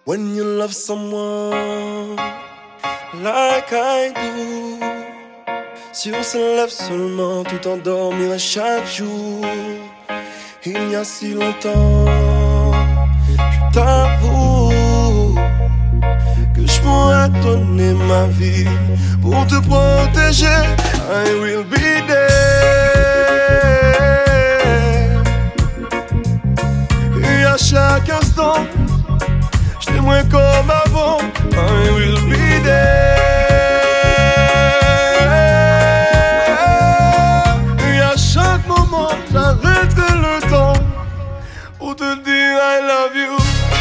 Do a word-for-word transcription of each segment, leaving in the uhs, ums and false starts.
When you love someone like I do, si on se lève seulement, tu t'endormirais chaque jour. Il y a si longtemps, je t'avoue que je pourrais donner ma vie pour te protéger. I will be there. Et à chaque instant, je t'aimerai comme avant. I will be there. Et à chaque moment, j'arrêterai le temps pour te dire I love you.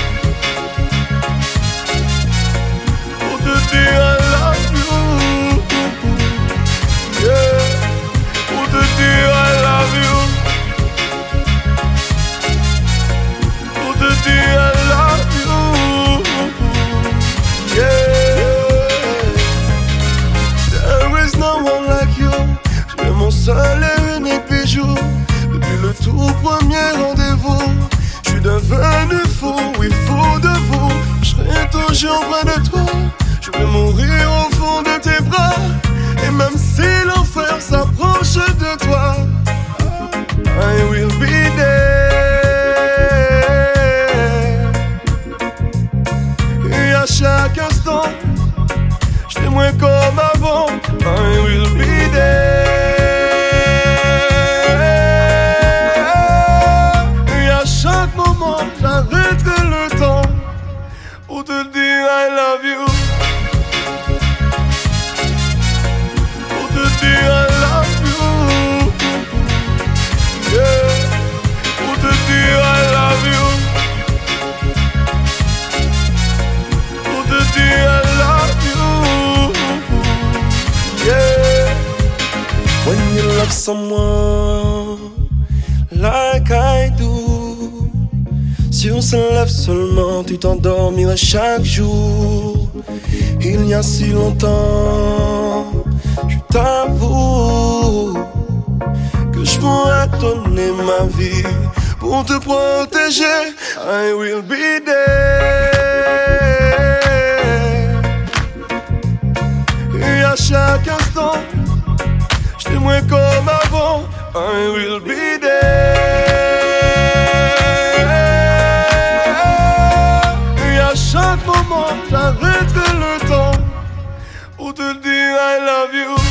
Pour te dire I love you. Yeah. Pour te dire I love you. Pour te dire I love you. Yeah. There is no one like you. Tu es mon seul et unique bijou. Depuis le tout premier rendez-vous, je suis devenu fou, oui fou de vous. Je serai toujours près de toi. Je vais mourir au fond de tes bras. Et même si l'enfer s'approche de toi, I will be there. Et à chaque instant, je t'aimerai comme avant. I will be there. Et à chaque moment, j'arrêterai le temps pour te dire I love you. Pour te dire I love you. Yeah. Pour te dire I love you. Pour te dire I love you. Yeah. When you love someone like I do, si on se lève seulement, tu t'endormirais chaque jour. Il y a si longtemps, je t'avoue que je pourrais donner ma vie pour te protéger. I will be there. Et à chaque instant, je t'aimerai comme avant. I will be there. Et à chaque moment, j'arrêterai le temps pour te dire I love you.